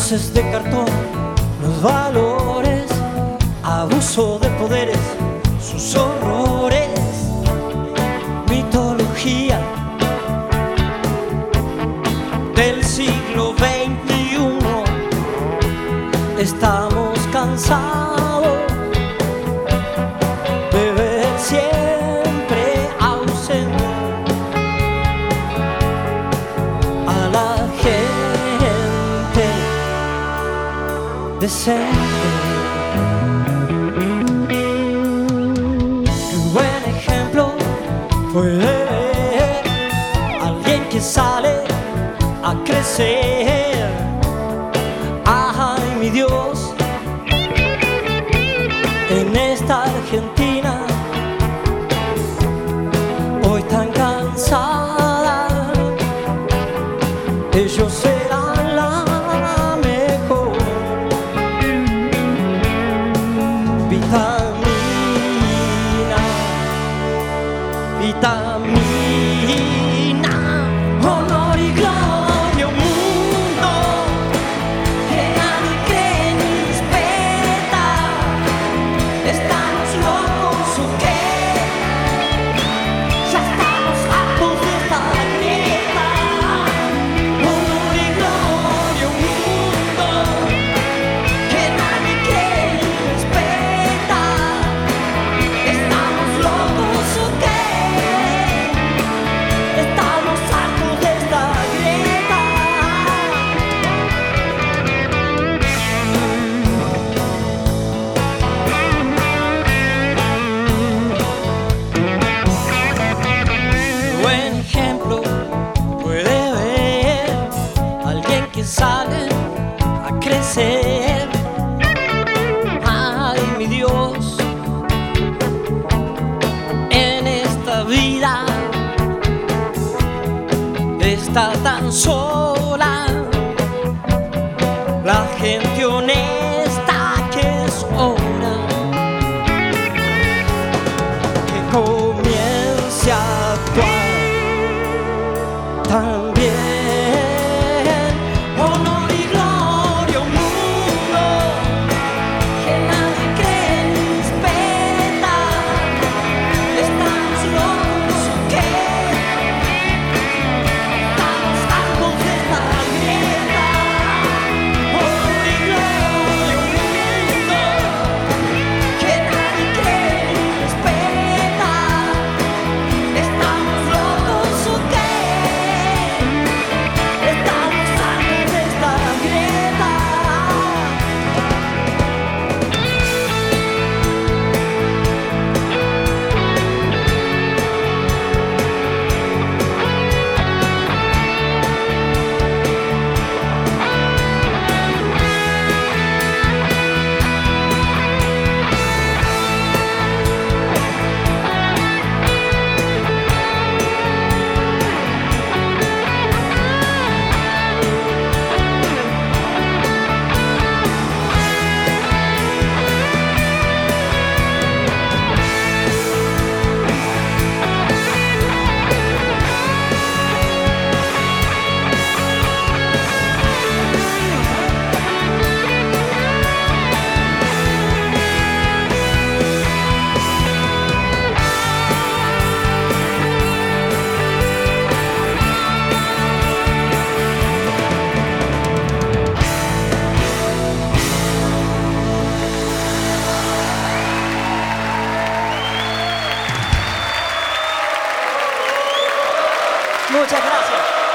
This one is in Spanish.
Luces de cartón, los valores, abuso de poderes, sus horrores, mitología del siglo XXI. Estamos cansados de ver siempre ausente a la gente decente. Un buen ejemplo puede ver alguien que sale a crecer. Ay, mi Dios, en esta Argentina hoy tan cansada, ellos serán la mejor vitamina, vitamina, honor y gloria, un mundo que nadie cree ni respeta. ¿Estamos locos o qué? Ya estamos hartos de esta grieta. Honor y gloria, un mundo que nadie cree ni respeta. ¿Estamos locos o qué? Estamos hartos de esta grieta. Buen ejemplo puede ver alguien que sale a crecer. Ay, mi Dios, en esta vida está tan sola la gente honesta, que es hora que comience a actuar también. Honor y gloria, un mundo que nadie cree ni respeta. ¿Estamos locos o qué? Estamos hartos de esta grieta. Honor y gloria, un mundo que nadie cree ni respeta. ¿Estamos locos o qué? Estamos hartos de esta grieta. Muchas gracias.